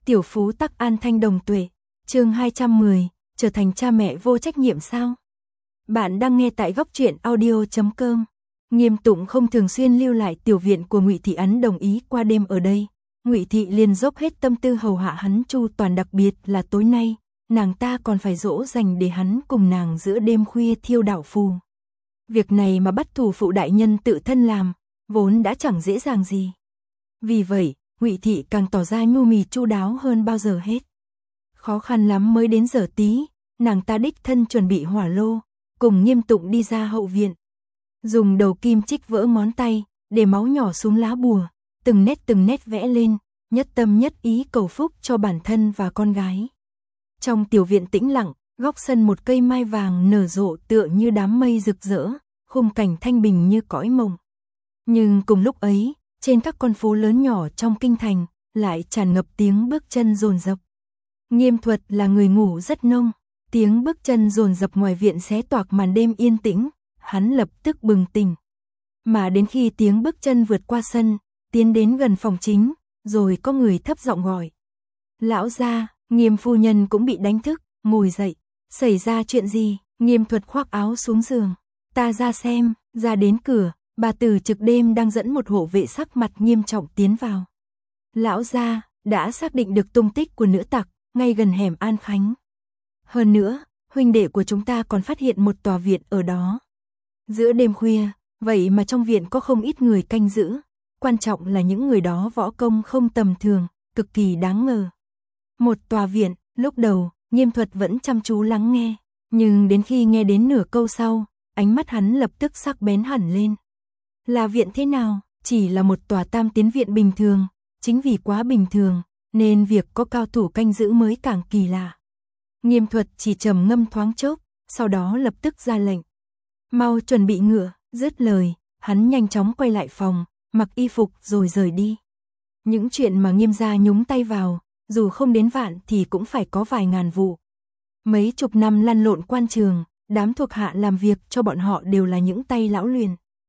Tiểu phú tắc an thanh đồng tuệ, chương 210, trở thành cha mẹ vô trách nhiệm sao? Bạn đang nghe tại góc truyện audio.com. Nghiêm Tụng không thường xuyên lưu lại tiểu viện của Ngụy Thị Ấn đồng ý qua đêm ở đây. Ngụy Thị liền dốc hết tâm tư hầu hạ hắn chu toàn, đặc biệt là tối nay, nàng ta còn phải dỗ dành để hắn cùng nàng giữa đêm khuya thiêu đạo phù. Việc này mà bắt thủ phụ đại nhân tự thân làm, vốn đã chẳng dễ dàng gì. Vì vậy, Ngụy Thị càng tỏ ra nhu mì chu đáo hơn bao giờ hết. Khó khăn lắm mới đến giờ tí, nàng ta đích thân chuẩn bị hỏa lô, cùng Nghiêm Tụng đi ra hậu viện. Dùng đầu kim chích vỡ ngón tay, để máu nhỏ xuống lá bùa, từng nét vẽ lên, nhất tâm nhất ý cầu phúc cho bản thân và con gái. Trong tiểu viện tĩnh lặng, góc sân một cây mai vàng nở rộ tựa như đám mây rực rỡ, khung cảnh thanh bình như cõi mộng. Nhưng cùng lúc ấy, trên các con phố lớn nhỏ trong kinh thành, lại tràn ngập tiếng bước chân dồn dập. Nghiêm Thuật là người ngủ rất nông, tiếng bước chân dồn dập ngoài viện xé toạc màn đêm yên tĩnh, hắn lập tức bừng tỉnh. Mà đến khi tiếng bước chân vượt qua sân, tiến đến gần phòng chính, rồi có người thấp giọng gọi. Lão gia, Nghiêm phu nhân cũng bị đánh thức, ngồi dậy. Xảy ra chuyện gì? Nghiêm Thuật khoác áo xuống giường. Ta ra xem. Ra đến cửa, bà tử trực đêm đang dẫn một hộ vệ sắc mặt nghiêm trọng tiến vào. Lão gia, đã xác định được tung tích của nữ tặc, ngay gần hẻm An Khánh. Hơn nữa, huynh đệ của chúng ta còn phát hiện một tòa viện ở đó. Giữa đêm khuya, vậy mà trong viện có không ít người canh giữ. Quan trọng là những người đó võ công không tầm thường, cực kỳ đáng ngờ. Một tòa viện, lúc đầu, Nghiêm Thuật vẫn chăm chú lắng nghe, nhưng đến khi nghe đến nửa câu sau, ánh mắt hắn lập tức sắc bén hẳn lên. Là viện thế nào? Chỉ là một tòa tam tiến viện bình thường, chính vì quá bình thường, nên việc có cao thủ canh giữ mới càng kỳ lạ. Nghiêm Thuật chỉ trầm ngâm thoáng chốc, sau đó lập tức ra lệnh. Mau chuẩn bị ngựa, dứt lời, hắn nhanh chóng quay lại phòng, mặc y phục rồi rời đi. Những chuyện mà Nghiêm gia nhúng tay vào, dù không đến vạn thì cũng phải có vài ngàn vụ. Mấy chục năm lăn lộn quan trường, đám thuộc hạ làm việc cho bọn họ đều là những tay lão luyện.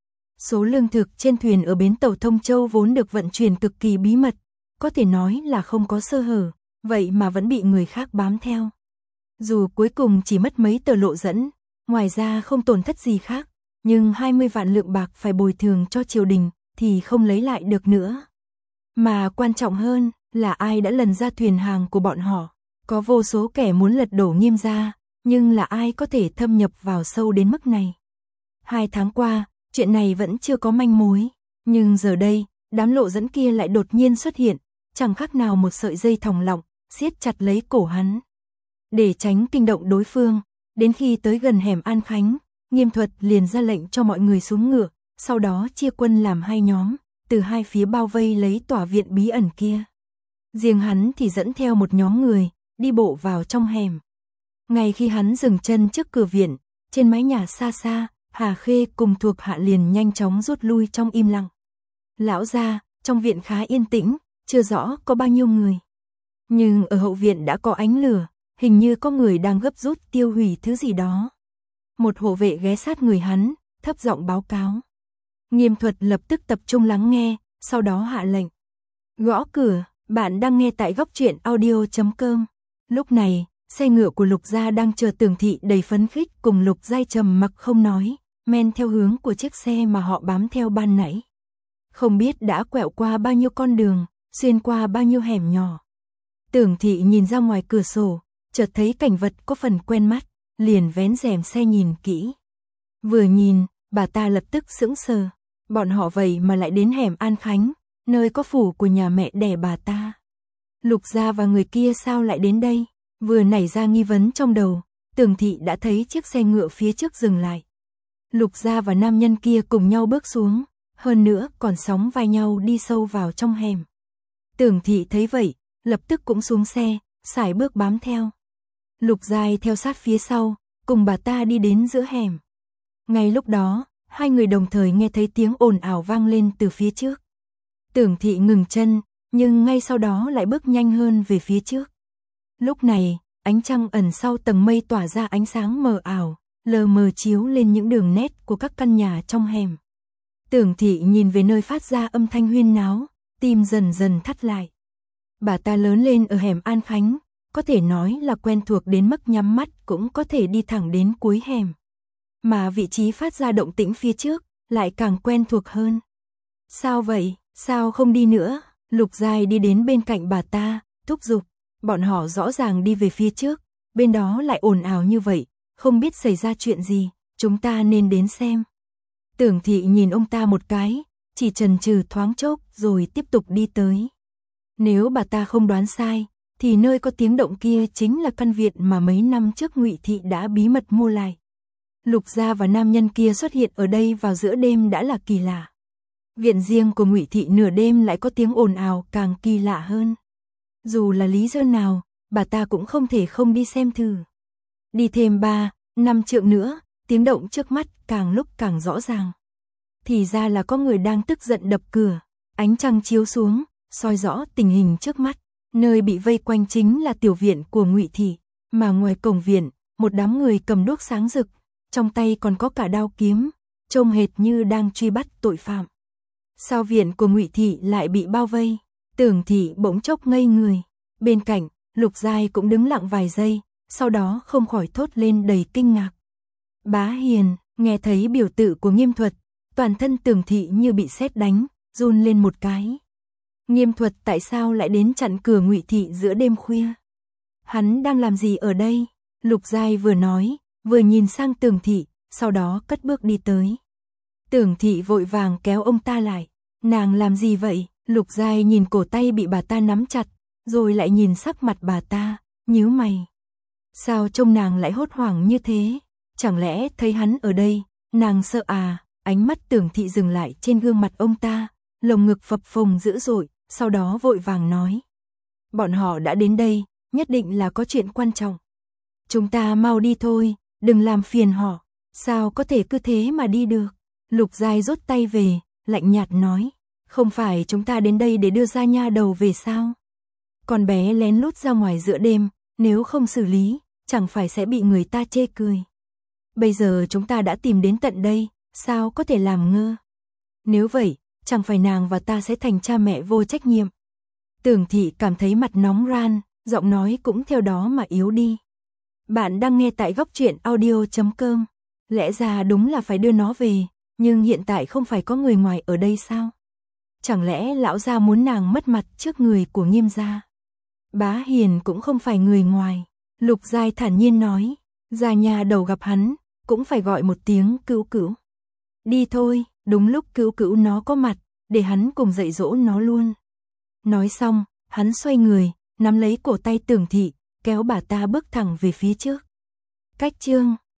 Số lương thực trên thuyền ở bến tàu Thông Châu vốn được vận chuyển cực kỳ bí mật, có thể nói là không có sơ hở, vậy mà vẫn bị người khác bám theo. Dù cuối cùng chỉ mất mấy tờ lộ dẫn, ngoài ra không tổn thất gì khác, nhưng 20 vạn lượng bạc phải bồi thường cho triều đình thì không lấy lại được nữa. Mà quan trọng hơn là ai đã lần ra thuyền hàng của bọn họ. Có vô số kẻ muốn lật đổ Nghiêm gia, nhưng là ai có thể thâm nhập vào sâu đến mức này. 2 tháng qua, chuyện này vẫn chưa có manh mối, nhưng giờ đây, đám lộ dẫn kia lại đột nhiên xuất hiện, chẳng khác nào một sợi dây thòng lọng, siết chặt lấy cổ hắn. Để tránh kinh động đối phương, đến khi tới gần hẻm An Khánh, Nghiêm Thuật liền ra lệnh cho mọi người xuống ngựa, sau đó chia quân làm 2 nhóm, từ hai phía bao vây lấy tòa viện bí ẩn kia. Riêng hắn thì dẫn theo một nhóm người, đi bộ vào trong hẻm. Ngay khi hắn dừng chân trước cửa viện, trên mái nhà xa xa, Hà Khê cùng thuộc hạ liền nhanh chóng rút lui trong im lặng. Lão gia, trong viện khá yên tĩnh, chưa rõ có bao nhiêu người. Nhưng ở hậu viện đã có ánh lửa, hình như có người đang gấp rút tiêu hủy thứ gì đó. Một hộ vệ ghé sát người hắn, thấp giọng báo cáo. Nghiêm Thuật lập tức tập trung lắng nghe, sau đó hạ lệnh. Gõ cửa. Bạn đang nghe tại góc truyện audio.com. Lúc này, xe ngựa của Lục gia đang chờ Tưởng Thị đầy phấn khích cùng Lục Giai trầm mặc không nói, men theo hướng của chiếc xe mà họ bám theo ban nãy. Không biết đã quẹo qua bao nhiêu con đường, xuyên qua bao nhiêu hẻm nhỏ. Tưởng Thị nhìn ra ngoài cửa sổ, chợt thấy cảnh vật có phần quen mắt, liền vén rèm xe nhìn kỹ. Vừa nhìn, bà ta lập tức sững sờ, bọn họ vậy mà lại đến hẻm An Khánh, nơi có phủ của nhà mẹ đẻ bà ta. Lục gia và người kia sao lại đến đây? Vừa nảy ra nghi vấn trong đầu, Tưởng Thị đã thấy chiếc xe ngựa phía trước dừng lại. Lục gia và nam nhân kia cùng nhau bước xuống, hơn nữa còn sóng vai nhau đi sâu vào trong hẻm. Tưởng Thị thấy vậy, lập tức cũng xuống xe, sải bước bám theo. Lục Giai theo sát phía sau, cùng bà ta đi đến giữa hẻm. Ngay lúc đó, hai người đồng thời nghe thấy tiếng ồn ào vang lên từ phía trước. Tưởng Thị ngừng chân, nhưng ngay sau đó lại bước nhanh hơn về phía trước. Lúc này, ánh trăng ẩn sau tầng mây tỏa ra ánh sáng mờ ảo, lờ mờ chiếu lên những đường nét của các căn nhà trong hẻm. Tưởng Thị nhìn về nơi phát ra âm thanh huyên náo, tim dần dần thắt lại. Bà ta lớn lên ở hẻm An Khánh, có thể nói là quen thuộc đến mức nhắm mắt cũng có thể đi thẳng đến cuối hẻm. Mà vị trí phát ra động tĩnh phía trước lại càng quen thuộc hơn. Sao vậy, sao không đi nữa? Lục Giai đi đến bên cạnh bà ta, thúc giục. Bọn họ rõ ràng đi về phía trước, bên đó lại ồn ào như vậy, không biết xảy ra chuyện gì, chúng ta nên đến xem. Tưởng Thị nhìn ông ta một cái, chỉ chần chừ thoáng chốc rồi tiếp tục đi tới. Nếu bà ta không đoán sai, thì nơi có tiếng động kia chính là căn viện mà mấy năm trước Ngụy Thị đã bí mật mua lại. Lục gia và nam nhân kia xuất hiện ở đây vào giữa đêm đã là kỳ lạ. Viện riêng của Ngụy Thị nửa đêm lại có tiếng ồn ào càng kỳ lạ hơn. Dù là lý do nào, bà ta cũng không thể không đi xem thử. Đi thêm 3-5 trượng nữa, tiếng động trước mắt càng lúc càng rõ ràng. Thì ra là có người đang tức giận đập cửa, ánh trăng chiếu xuống, soi rõ tình hình trước mắt. Nơi bị vây quanh chính là tiểu viện của Ngụy Thị, mà ngoài cổng viện, một đám người cầm đuốc sáng rực, trong tay còn có cả đao kiếm, trông hệt như đang truy bắt tội phạm. Sao viện của Ngụy Thị lại bị bao vây? Tưởng Thị bỗng chốc ngây người. Bên cạnh, Lục Giai cũng đứng lặng vài giây, sau đó không khỏi thốt lên đầy kinh ngạc. Bá Hiền, nghe thấy biểu tự của Nghiêm Thuật, toàn thân Tưởng Thị như bị sét đánh, run lên một cái. Nghiêm Thuật tại sao lại đến chặn cửa Ngụy Thị giữa đêm khuya? Hắn đang làm gì ở đây? Lục Giai vừa nói, vừa nhìn sang Tưởng Thị, sau đó cất bước đi tới. Tưởng Thị vội vàng kéo ông ta lại. Nàng làm gì vậy? Lục Giai nhìn cổ tay bị bà ta nắm chặt, rồi lại nhìn sắc mặt bà ta, nhíu mày. Sao trông nàng lại hốt hoảng như thế? Chẳng lẽ thấy hắn ở đây, nàng sợ à? Ánh mắt Tưởng Thị dừng lại trên gương mặt ông ta, lồng ngực phập phồng dữ dội, sau đó vội vàng nói. Bọn họ đã đến đây, nhất định là có chuyện quan trọng. Chúng ta mau đi thôi, đừng làm phiền họ. Sao có thể cứ thế mà đi được? Lục Giai rút tay về, lạnh nhạt nói. Không phải chúng ta đến đây để đưa ra nha đầu về sao? Con bé lén lút ra ngoài giữa đêm, nếu không xử lý, chẳng phải sẽ bị người ta chê cười. Bây giờ chúng ta đã tìm đến tận đây, sao có thể làm ngơ? Nếu vậy, chẳng phải nàng và ta sẽ thành cha mẹ vô trách nhiệm. Tưởng Thị cảm thấy mặt nóng ran, giọng nói cũng theo đó mà yếu đi. Bạn đang nghe tại góc truyện audio.com. Lẽ ra đúng là phải đưa nó về, nhưng hiện tại không phải có người ngoài ở đây sao? Chẳng lẽ lão gia muốn nàng mất mặt trước người của Nghiêm gia? Bá Hiền cũng không phải người ngoài. Lục Giai thản nhiên nói, ra nhà đầu gặp hắn, cũng phải gọi một tiếng Cữu Cữu. Đi thôi, đúng lúc Cữu Cữu nó có mặt, để hắn cùng dạy dỗ nó luôn. Nói xong, hắn xoay người, nắm lấy cổ tay Tưởng Thị, kéo bà ta bước thẳng về phía trước. Cách chương